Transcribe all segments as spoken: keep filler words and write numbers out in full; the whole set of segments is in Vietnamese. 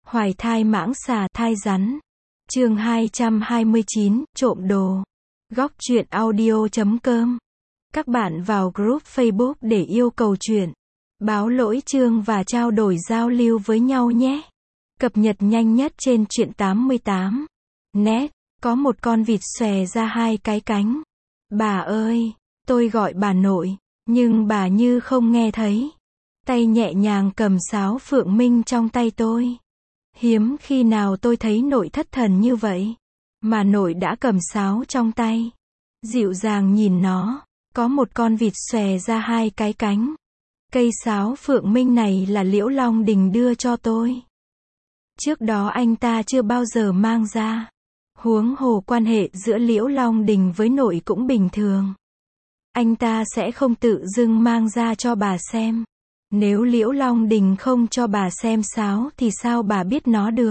Hoài thai mãng xà thai rắn. Chương hai trăm hai mươi chín, trộm đồ. Góc truyện audio chấm com. Các bạn vào group Facebook để yêu cầu truyện, báo lỗi chương và trao đổi giao lưu với nhau nhé. Cập nhật nhanh nhất trên truyện tám mươi tám net. Có một con vịt xòe ra hai cái cánh. Bà ơi, tôi gọi bà nội, nhưng bà như không nghe thấy. Tay nhẹ nhàng cầm sáo phượng minh trong tay tôi. Hiếm khi nào tôi thấy nội thất thần như vậy. Mà nội đã cầm sáo trong tay. Dịu dàng nhìn nó. Có một con vịt xòe ra hai cái cánh. Cây sáo phượng minh này là Liễu Long Đình đưa cho tôi. Trước đó anh ta chưa bao giờ mang ra. Huống hồ quan hệ giữa Liễu Long Đình với nội cũng bình thường. Anh ta sẽ không tự dưng mang ra cho bà xem. Nếu Liễu Long Đình không cho bà xem sáo thì sao bà biết nó được?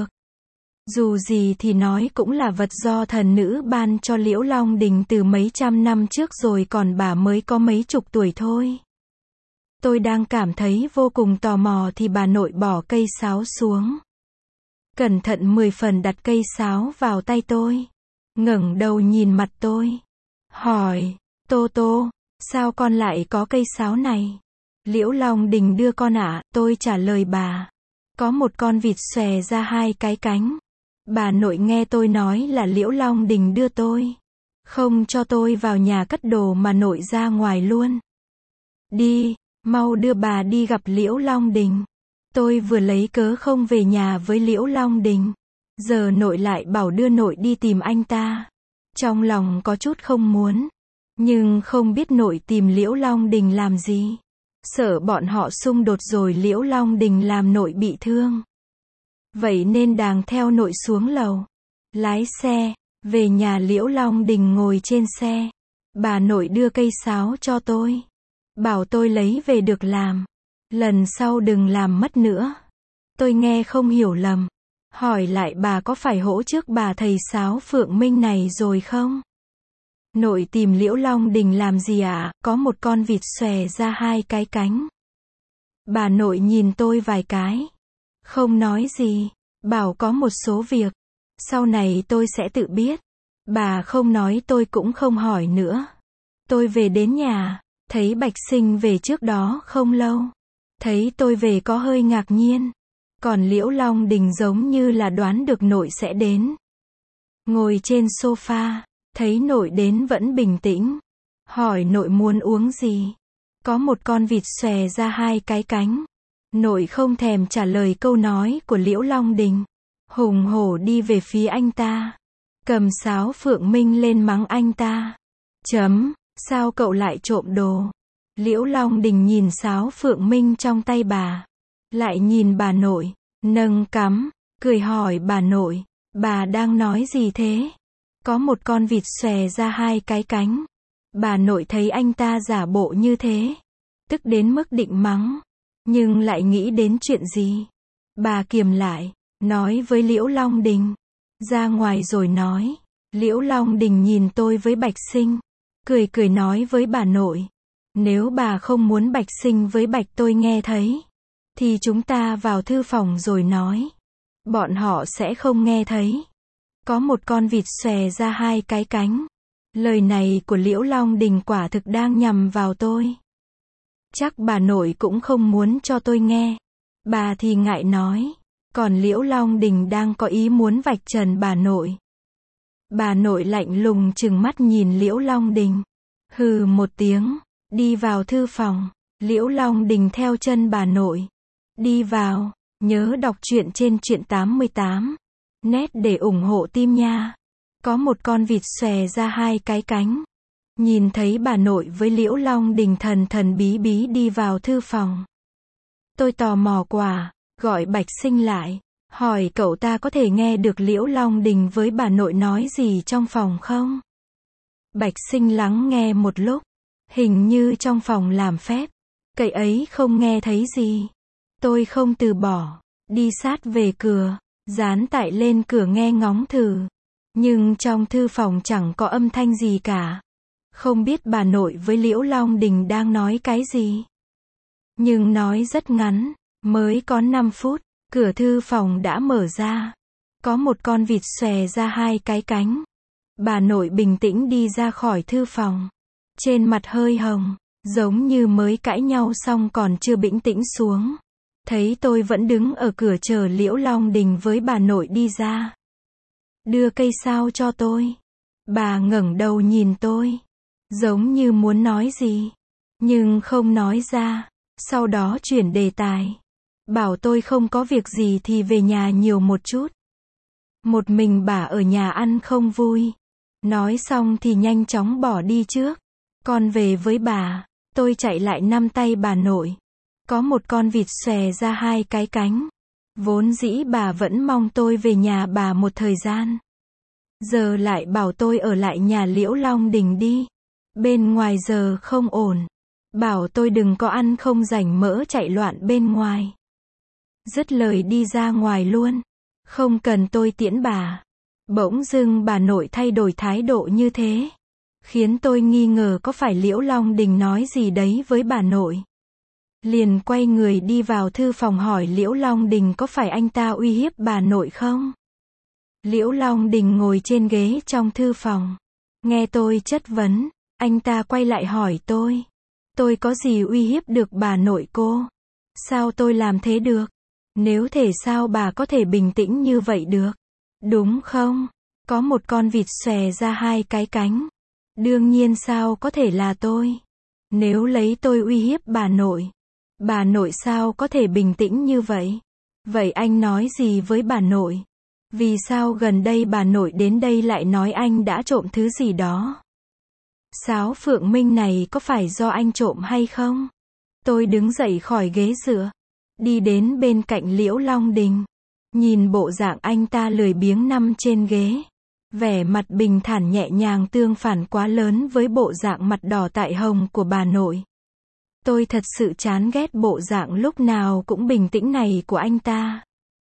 Dù gì thì nói cũng là vật do thần nữ ban cho Liễu Long Đình từ mấy trăm năm trước rồi, còn bà mới có mấy chục tuổi thôi. Tôi đang cảm thấy vô cùng tò mò thì bà nội bỏ cây sáo xuống. Cẩn thận mười phần đặt cây sáo vào tay tôi. Ngẩng đầu nhìn mặt tôi. Hỏi, Tô Tô, sao con lại có cây sáo này? Liễu Long Đình đưa con ạ, tôi trả lời bà. Có một con vịt xòe ra hai cái cánh. Bà nội nghe tôi nói là Liễu Long Đình đưa tôi. Không cho tôi vào nhà cất đồ mà nội ra ngoài luôn. Đi, mau đưa bà đi gặp Liễu Long Đình. Tôi vừa lấy cớ không về nhà với Liễu Long Đình. Giờ nội lại bảo đưa nội đi tìm anh ta. Trong lòng có chút không muốn. Nhưng không biết nội tìm Liễu Long Đình làm gì. Sợ bọn họ xung đột rồi Liễu Long Đình làm nội bị thương. Vậy nên đàng theo nội xuống lầu. Lái xe, về nhà Liễu Long Đình ngồi trên xe. Bà nội đưa cây sáo cho tôi. Bảo tôi lấy về được làm. Lần sau đừng làm mất nữa. Tôi nghe không hiểu lầm. Hỏi lại bà có phải hỗ trước bà thầy sáo phượng minh này rồi không? Nội tìm Liễu Long Đình làm gì ạ? À? Có một con vịt xòe ra hai cái cánh. Bà nội nhìn tôi vài cái. Không nói gì. Bảo có một số việc. Sau này tôi sẽ tự biết. Bà không nói tôi cũng không hỏi nữa. Tôi về đến nhà. Thấy Bạch Sinh về trước đó không lâu. Thấy tôi về có hơi ngạc nhiên. Còn Liễu Long Đình giống như là đoán được nội sẽ đến. Ngồi trên sofa. Thấy nội đến vẫn bình tĩnh. Hỏi nội muốn uống gì. Có một con vịt xòe ra hai cái cánh. Nội không thèm trả lời câu nói của Liễu Long Đình. Hùng hổ đi về phía anh ta. Cầm sáo phượng minh lên mắng anh ta. Chấm, sao cậu lại trộm đồ? Liễu Long Đình nhìn sáo phượng minh trong tay bà. Lại nhìn bà nội. Nâng cắm, cười hỏi bà nội. Bà đang nói gì thế? Có một con vịt xòe ra hai cái cánh. Bà nội thấy anh ta giả bộ như thế. Tức đến mức định mắng. Nhưng lại nghĩ đến chuyện gì. Bà kiềm lại. Nói với Liễu Long Đình. Ra ngoài rồi nói. Liễu Long Đình nhìn tôi với Bạch Sinh. Cười cười nói với bà nội. Nếu bà không muốn Bạch Sinh với Bạch tôi nghe thấy. Thì chúng ta vào thư phòng rồi nói. Bọn họ sẽ không nghe thấy. Có một con vịt xòe ra hai cái cánh. Lời này của Liễu Long Đình quả thực đang nhằm vào tôi. Chắc bà nội cũng không muốn cho tôi nghe. Bà thì ngại nói. Còn Liễu Long Đình đang có ý muốn vạch trần bà nội. Bà nội lạnh lùng trừng mắt nhìn Liễu Long Đình. Hừ một tiếng. Đi vào thư phòng. Liễu Long Đình theo chân bà nội. Đi vào. Nhớ đọc truyện trên truyện tám mươi tám net để ủng hộ team nha. Có một con vịt xòe ra hai cái cánh. Nhìn thấy bà nội với Liễu Long Đình thần thần bí bí đi vào thư phòng. Tôi tò mò quá, gọi Bạch Sinh lại. Hỏi cậu ta có thể nghe được Liễu Long Đình với bà nội nói gì trong phòng không? Bạch Sinh lắng nghe một lúc. Hình như trong phòng làm phép. Cậy ấy không nghe thấy gì. Tôi không từ bỏ. Đi sát về cửa. Dán tại lên cửa nghe ngóng thử. Nhưng trong thư phòng chẳng có âm thanh gì cả. Không biết bà nội với Liễu Long Đình đang nói cái gì. Nhưng nói rất ngắn. Mới có năm phút. Cửa thư phòng đã mở ra. Có một con vịt xòe ra hai cái cánh. Bà nội bình tĩnh đi ra khỏi thư phòng. Trên mặt hơi hồng, giống như mới cãi nhau xong còn chưa bình tĩnh xuống. Thấy tôi vẫn đứng ở cửa chờ Liễu Long Đình với bà nội đi ra. Đưa cây sao cho tôi. Bà ngẩng đầu nhìn tôi. Giống như muốn nói gì. Nhưng không nói ra. Sau đó chuyển đề tài. Bảo tôi không có việc gì thì về nhà nhiều một chút. Một mình bà ở nhà ăn không vui. Nói xong thì nhanh chóng bỏ đi trước. Con về với bà. Tôi chạy lại nắm tay bà nội. Có một con vịt xòe ra hai cái cánh. Vốn dĩ bà vẫn mong tôi về nhà bà một thời gian. Giờ lại bảo tôi ở lại nhà Liễu Long Đình đi. Bên ngoài giờ không ổn. Bảo tôi đừng có ăn không rảnh mỡ chạy loạn bên ngoài. Dứt lời đi ra ngoài luôn. Không cần tôi tiễn bà. Bỗng dưng bà nội thay đổi thái độ như thế. Khiến tôi nghi ngờ có phải Liễu Long Đình nói gì đấy với bà nội. Liền quay người đi vào thư phòng hỏi Liễu Long Đình có phải anh ta uy hiếp bà nội không? Liễu Long Đình ngồi trên ghế trong thư phòng. Nghe tôi chất vấn, anh ta quay lại hỏi tôi. Tôi có gì uy hiếp được bà nội cô? Sao tôi làm thế được? Nếu thể sao bà có thể bình tĩnh như vậy được? Đúng không? Có một con vịt xòe ra hai cái cánh. Đương nhiên sao có thể là tôi? Nếu lấy tôi uy hiếp bà nội. Bà nội sao có thể bình tĩnh như vậy? Vậy anh nói gì với bà nội? Vì sao gần đây bà nội đến đây lại nói anh đã trộm thứ gì đó? Sáo Phượng Minh này có phải do anh trộm hay không? Tôi đứng dậy khỏi ghế dựa. Đi đến bên cạnh Liễu Long Đình. Nhìn bộ dạng anh ta lười biếng nằm trên ghế. Vẻ mặt bình thản nhẹ nhàng tương phản quá lớn với bộ dạng mặt đỏ tại hồng của bà nội. Tôi thật sự chán ghét bộ dạng lúc nào cũng bình tĩnh này của anh ta.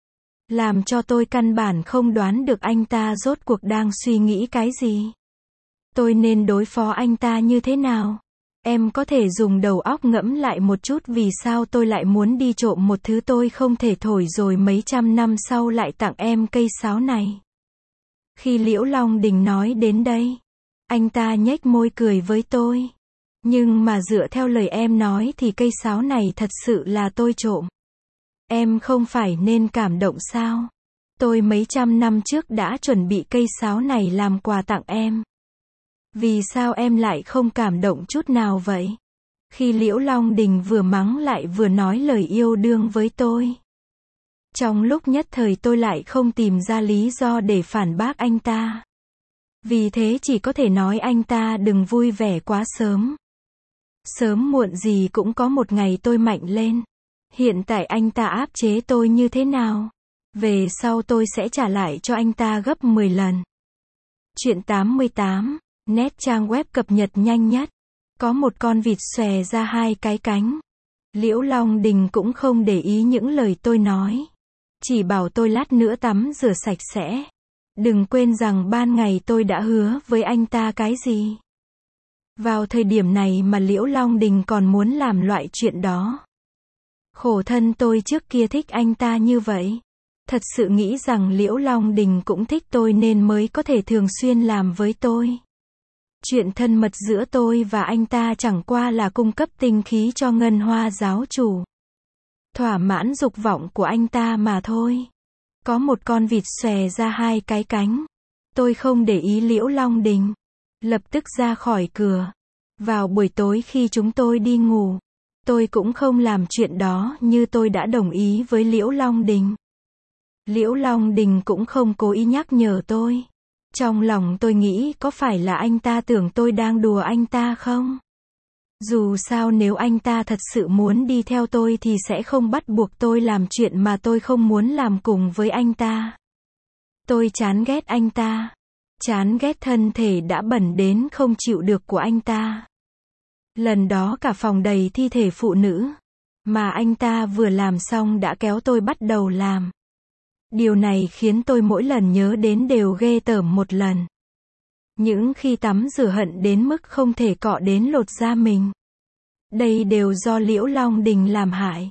Làm cho tôi căn bản không đoán được anh ta rốt cuộc đang suy nghĩ cái gì. Tôi nên đối phó anh ta như thế nào? Em có thể dùng đầu óc ngẫm lại một chút vì sao tôi lại muốn đi trộm một thứ tôi không thể thổi rồi mấy trăm năm sau lại tặng em cây sáo này. Khi Liễu Long Đình nói đến đây, anh ta nhếch môi cười với tôi. Nhưng mà dựa theo lời em nói thì cây sáo này thật sự là tôi trộm. Em không phải nên cảm động sao? Tôi mấy trăm năm trước đã chuẩn bị cây sáo này làm quà tặng em. Vì sao em lại không cảm động chút nào vậy? Khi Liễu Long Đình vừa mắng lại vừa nói lời yêu đương với tôi. Trong lúc nhất thời tôi lại không tìm ra lý do để phản bác anh ta. Vì thế chỉ có thể nói anh ta đừng vui vẻ quá sớm. Sớm muộn gì cũng có một ngày tôi mạnh lên. Hiện tại anh ta áp chế tôi như thế nào? Về sau tôi sẽ trả lại cho anh ta gấp mười lần. Chuyện tám mươi tám, net trang web cập nhật nhanh nhất. Có một con vịt xòe ra hai cái cánh. Liễu Long Đình cũng không để ý những lời tôi nói. Chỉ bảo tôi lát nữa tắm rửa sạch sẽ. Đừng quên rằng ban ngày tôi đã hứa với anh ta cái gì. Vào thời điểm này mà Liễu Long Đình còn muốn làm loại chuyện đó. Khổ thân tôi trước kia thích anh ta như vậy. Thật sự nghĩ rằng Liễu Long Đình cũng thích tôi nên mới có thể thường xuyên làm với tôi. Chuyện thân mật giữa tôi và anh ta chẳng qua là cung cấp tinh khí cho Ngân Hoa giáo chủ. Thỏa mãn dục vọng của anh ta mà thôi. Có một con vịt xòe ra hai cái cánh. Tôi không để ý Liễu Long Đình. Lập tức ra khỏi cửa. Vào buổi tối khi chúng tôi đi ngủ. Tôi cũng không làm chuyện đó như tôi đã đồng ý với Liễu Long Đình. Liễu Long Đình cũng không cố ý nhắc nhở tôi. Trong lòng tôi nghĩ có phải là anh ta tưởng tôi đang đùa anh ta không? Dù sao nếu anh ta thật sự muốn đi theo tôi thì sẽ không bắt buộc tôi làm chuyện mà tôi không muốn làm cùng với anh ta. Tôi chán ghét anh ta. Chán ghét thân thể đã bẩn đến không chịu được của anh ta. Lần đó cả phòng đầy thi thể phụ nữ. Mà anh ta vừa làm xong đã kéo tôi bắt đầu làm. Điều này khiến tôi mỗi lần nhớ đến đều ghê tởm một lần. Những khi tắm rửa hận đến mức không thể cọ đến lột da mình. Đây đều do Liễu Long Đình làm hại.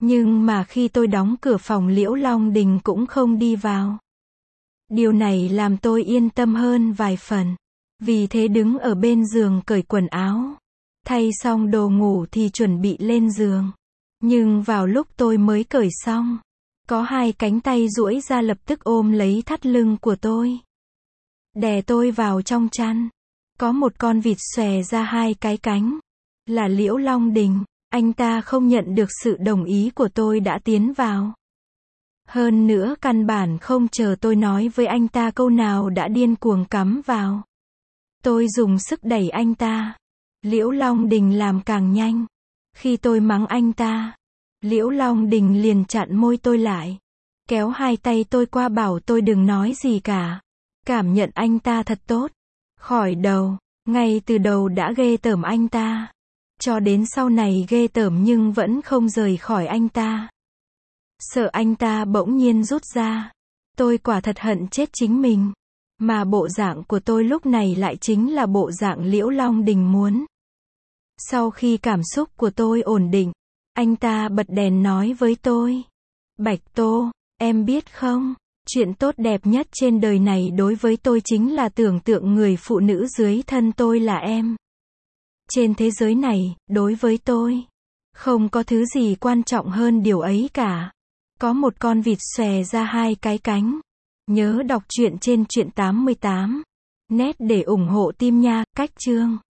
Nhưng mà khi tôi đóng cửa phòng Liễu Long Đình cũng không đi vào. Điều này làm tôi yên tâm hơn vài phần. Vì thế đứng ở bên giường cởi quần áo. Thay xong đồ ngủ thì chuẩn bị lên giường. Nhưng vào lúc tôi mới cởi xong, có hai cánh tay duỗi ra lập tức ôm lấy thắt lưng của tôi. Đè tôi vào trong chăn. Có một con vịt xòe ra hai cái cánh. Là Liễu Long Đình. Anh ta không nhận được sự đồng ý của tôi đã tiến vào. Hơn nữa căn bản không chờ tôi nói với anh ta câu nào đã điên cuồng cắm vào. Tôi dùng sức đẩy anh ta. Liễu Long Đình làm càng nhanh. Khi tôi mắng anh ta, Liễu Long Đình liền chặn môi tôi lại. Kéo hai tay tôi qua bảo tôi đừng nói gì cả. Cảm nhận anh ta thật tốt. Khỏi đầu, ngay từ đầu đã ghê tởm anh ta. Cho đến sau này ghê tởm nhưng vẫn không rời khỏi anh ta. Sợ anh ta bỗng nhiên rút ra. Tôi quả thật hận chết chính mình. Mà bộ dạng của tôi lúc này lại chính là bộ dạng Liễu Long Đình muốn. Sau khi cảm xúc của tôi ổn định, anh ta bật đèn nói với tôi. Bạch Tô, em biết không, chuyện tốt đẹp nhất trên đời này đối với tôi chính là tưởng tượng người phụ nữ dưới thân tôi là em. Trên thế giới này, đối với tôi, không có thứ gì quan trọng hơn điều ấy cả. Có một con vịt xòe ra hai cái cánh. Nhớ đọc truyện trên truyện tám mươi tám. Net để ủng hộ team nha, cách chương.